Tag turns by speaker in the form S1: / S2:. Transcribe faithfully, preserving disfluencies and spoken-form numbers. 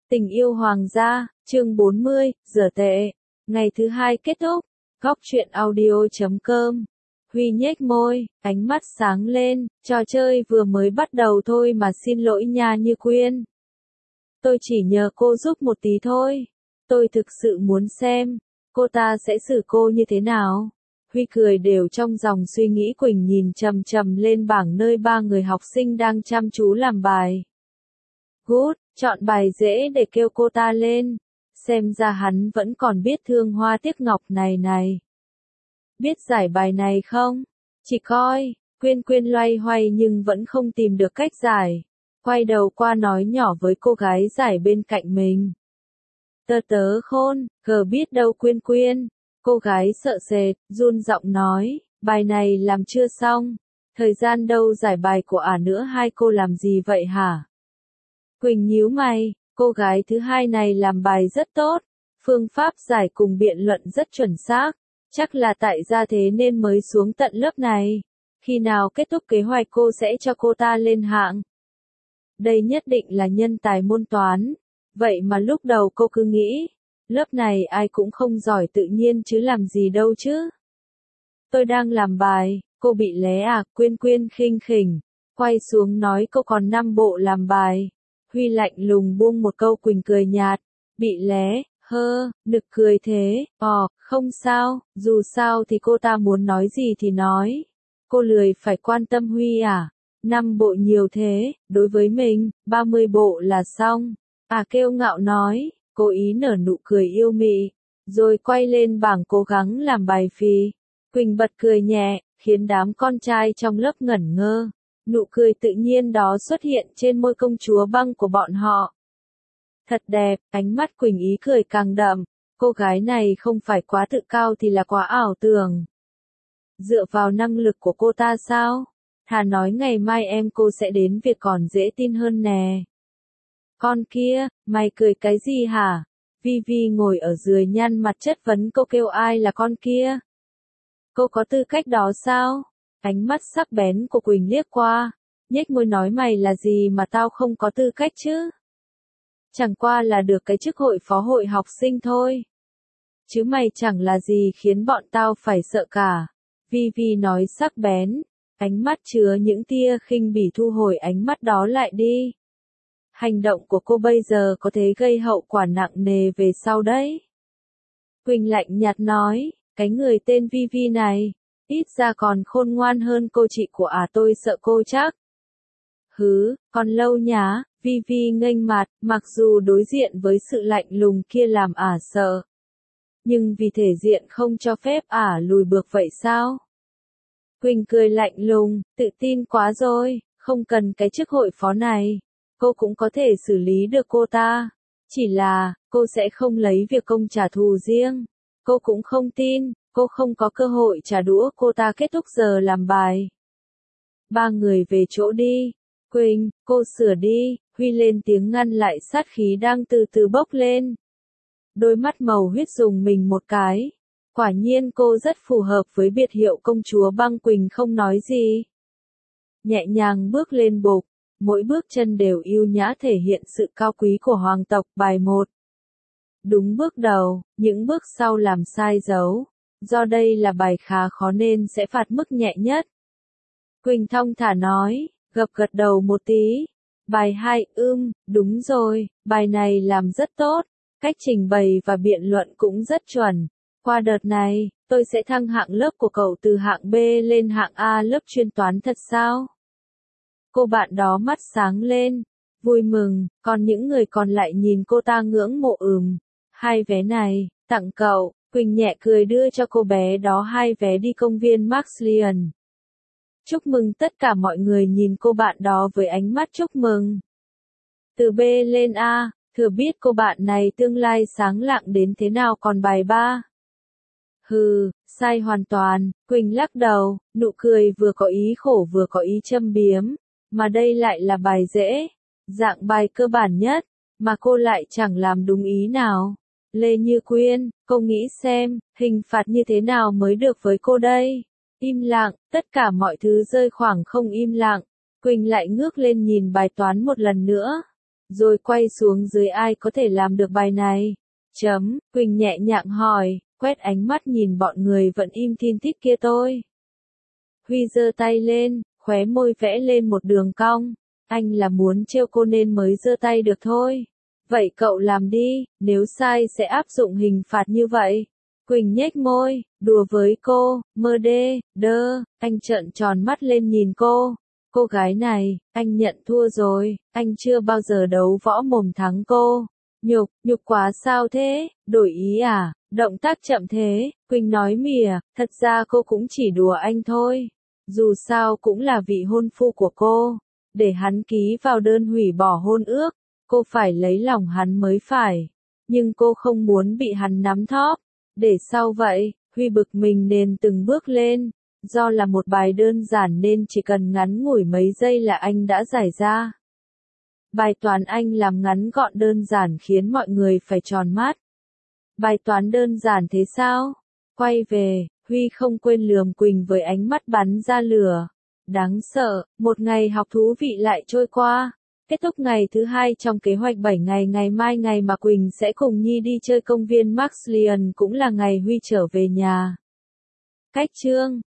S1: Tình yêu hoàng gia, chương bốn mươi, giờ tệ. Ngày thứ hai kết thúc. Góc truyện audio chấm com. Huy nhếch môi, ánh mắt sáng lên, trò chơi vừa mới bắt đầu thôi mà xin lỗi nha Như Quyên. Tôi chỉ nhờ cô giúp một tí thôi. Tôi thực sự muốn xem, cô ta sẽ xử cô như thế nào. Huy cười đều trong dòng suy nghĩ. Quỳnh nhìn chằm chằm lên bảng nơi ba người học sinh đang chăm chú làm bài. Good, chọn bài dễ để kêu cô ta lên. Xem ra hắn vẫn còn biết thương hoa tiếc ngọc này này. Biết giải bài này không? Chỉ coi, Quyên Quyên loay hoay nhưng vẫn không tìm được cách giải. Quay đầu qua nói nhỏ với cô gái giải bên cạnh mình. Tớ tớ khôn, gờ biết đâu Quyên Quyên. Cô gái sợ sệt, run giọng nói, bài này làm chưa xong. Thời gian đâu giải bài của ả nữa, hai cô làm gì vậy hả? Quỳnh nhíu mày, cô gái thứ hai này làm bài rất tốt, phương pháp giải cùng biện luận rất chuẩn xác, chắc là tại gia thế nên mới xuống tận lớp này. Khi nào kết thúc kế hoạch cô sẽ cho cô ta lên hạng. Đây nhất định là nhân tài môn toán, vậy mà lúc đầu cô cứ nghĩ, lớp này ai cũng không giỏi tự nhiên chứ làm gì đâu chứ. Tôi đang làm bài, cô bị lé à? Quyên Quyên khinh khỉnh, quay xuống nói cô còn năm bộ làm bài. Huy lạnh lùng buông một câu. Quỳnh cười nhạt, bị lé, hơ, nực cười thế, ò, không sao, dù sao thì cô ta muốn nói gì thì nói. Cô lười phải quan tâm Huy à, năm bộ nhiều thế, đối với mình, ba mươi bộ là xong. À kêu ngạo nói, cố ý nở nụ cười yêu mị, rồi quay lên bảng cố gắng làm bài phì. Quỳnh bật cười nhẹ, khiến đám con trai trong lớp ngẩn ngơ. Nụ cười tự nhiên đó xuất hiện trên môi công chúa băng của bọn họ. Thật đẹp, ánh mắt Quỳnh ý cười càng đậm, cô gái này không phải quá tự cao thì là quá ảo tưởng. Dựa vào năng lực của cô ta sao? Thà nói ngày mai em cô sẽ đến việc còn dễ tin hơn nè. Con kia, mày cười cái gì hả? Vi Vi ngồi ở dưới nhăn mặt chất vấn cô, kêu ai là con kia? Cô có tư cách đó sao? Ánh mắt sắc bén của Quỳnh liếc qua, nhếch môi nói mày là gì mà tao không có tư cách chứ? Chẳng qua là được cái chức hội phó hội học sinh thôi. Chứ mày chẳng là gì khiến bọn tao phải sợ cả. Vi Vi nói sắc bén, ánh mắt chứa những tia khinh bỉ. Thu hồi ánh mắt đó lại đi. Hành động của cô bây giờ có thể gây hậu quả nặng nề về sau đấy. Quỳnh lạnh nhạt nói, cái người tên Vi Vi này, ít ra còn khôn ngoan hơn cô chị của ả, à, tôi sợ cô chắc. Hứ, còn lâu nhá. Vi Vi nghênh mặt, mặc dù đối diện với sự lạnh lùng kia làm ả à sợ. Nhưng vì thể diện không cho phép ả à lùi bước vậy sao? Quỳnh cười lạnh lùng, tự tin quá rồi, không cần cái chức hội phó này. Cô cũng có thể xử lý được cô ta. Chỉ là, cô sẽ không lấy việc công trả thù riêng. Cô cũng không tin, cô không có cơ hội trả đũa cô ta kết thúc giờ làm bài. Ba người về chỗ đi. Quỳnh, cô sửa đi. Huy lên tiếng ngăn lại sát khí đang từ từ bốc lên. Đôi mắt màu huyết dùng mình một cái. Quả nhiên cô rất phù hợp với biệt hiệu công chúa băng. Quỳnh không nói gì. Nhẹ nhàng bước lên bục. Mỗi bước chân đều yêu nhã thể hiện sự cao quý của hoàng tộc. Bài một. Đúng bước đầu, những bước sau làm sai dấu. Do đây là bài khá khó nên sẽ phạt mức nhẹ nhất. Quỳnh thong thả nói, gập gật đầu một tí. Bài hai, ưm, đúng rồi, bài này làm rất tốt. Cách trình bày và biện luận cũng rất chuẩn. Qua đợt này, tôi sẽ thăng hạng lớp của cậu từ hạng B lên hạng A lớp chuyên toán thật sao? Cô bạn đó mắt sáng lên, vui mừng, còn những người còn lại nhìn cô ta ngưỡng mộ. Ừm, hai vé này, tặng cậu. Quỳnh nhẹ cười đưa cho cô bé đó hai vé đi công viên Maxlian. Chúc mừng. Tất cả mọi người nhìn cô bạn đó với ánh mắt chúc mừng. Từ B lên A, thừa biết cô bạn này tương lai sáng lạng đến thế nào. Còn bài ba. Hừ, sai hoàn toàn. Quỳnh lắc đầu, nụ cười vừa có ý khổ vừa có ý châm biếm. Mà đây lại là bài dễ, dạng bài cơ bản nhất, mà cô lại chẳng làm đúng ý nào. Lê Như Quyên, cô nghĩ xem, hình phạt như thế nào mới được với cô đây? Im lặng, tất cả mọi thứ rơi khoảng không. Im lặng. Quỳnh lại ngước lên nhìn bài toán một lần nữa. Rồi quay xuống dưới ai có thể làm được bài này? Chấm, Quỳnh nhẹ nhàng hỏi, quét ánh mắt nhìn bọn người vẫn im thin thít kia tôi. Huy giơ tay lên, khóe môi vẽ lên một đường cong. Anh là muốn trêu cô nên mới giơ tay được thôi. Vậy cậu làm đi, nếu sai sẽ áp dụng hình phạt như vậy. Quỳnh nhếch môi, đùa với cô, mơ đê, đơ, anh trợn tròn mắt lên nhìn cô. Cô gái này, anh nhận thua rồi, anh chưa bao giờ đấu võ mồm thắng cô. Nhục, nhục quá sao thế, đổi ý à, động tác chậm thế, Quỳnh nói mỉa, thật ra cô cũng chỉ đùa anh thôi. Dù sao cũng là vị hôn phu của cô, để hắn ký vào đơn hủy bỏ hôn ước, cô phải lấy lòng hắn mới phải. Nhưng cô không muốn bị hắn nắm thóp, để sau vậy, Huy bực mình nên từng bước lên. Do là một bài đơn giản nên chỉ cần ngắn ngủi mấy giây là anh đã giải ra. Bài toán anh làm ngắn gọn đơn giản khiến mọi người phải tròn mắt. Bài toán đơn giản thế sao? Quay về, Huy không quên lườm Quỳnh với ánh mắt bắn ra lửa. Đáng sợ, một ngày học thú vị lại trôi qua. Kết thúc ngày thứ hai trong kế hoạch bảy ngày, ngày mai ngày mà Quỳnh sẽ cùng Nhi đi chơi công viên Maxlian cũng là ngày Huy trở về nhà. Cách chương